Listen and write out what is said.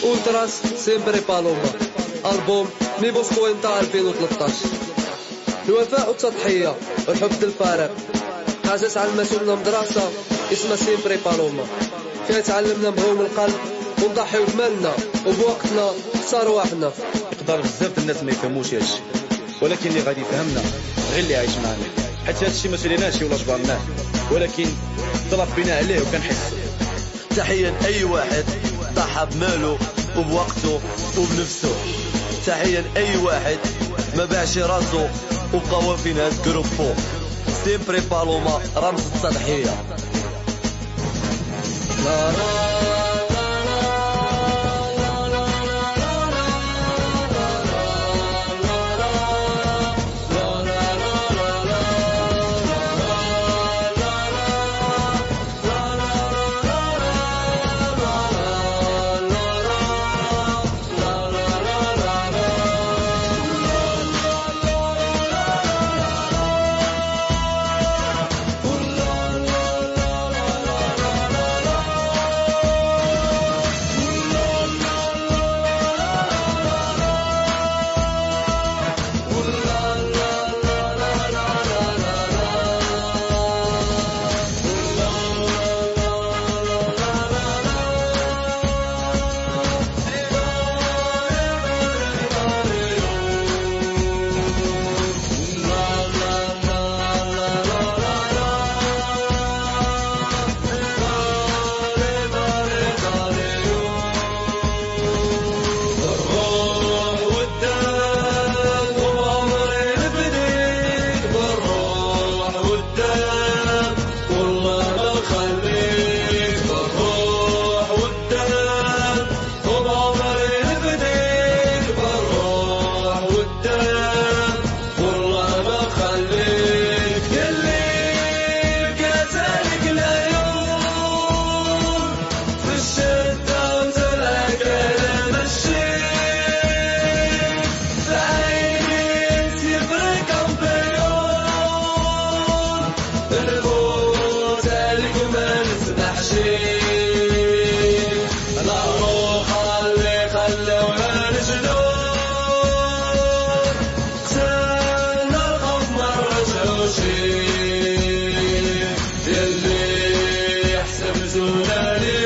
Ultras Siempre Paloma ألبوم مي بوسكو انتا 2013. الوفاء والتضحية والحب الفارغ حاجة تعلمت لنا مدرسة اسمها سيمبري بالوما، فيها تعلمنا نبغيو من القلب ونضحيو بمالنا وبوقتنا حتى رواحنا. يقدر بزاف الناس ما يفهموش هادشي، ولكن اللي غادي يفهمنا غير اللي عايش معنا، حيت هادشي ما سوليناش ولا جبرناه، ولكن تربينا عليه وكنحس. تحية لأي واحد ضحى بماله وبوقته وبنفسه، تحية لأي واحد ما باعش راسه وبقى في نهاية جروبو. سيمبري بالوما رمز التضحية. يلي حسبتونا ليه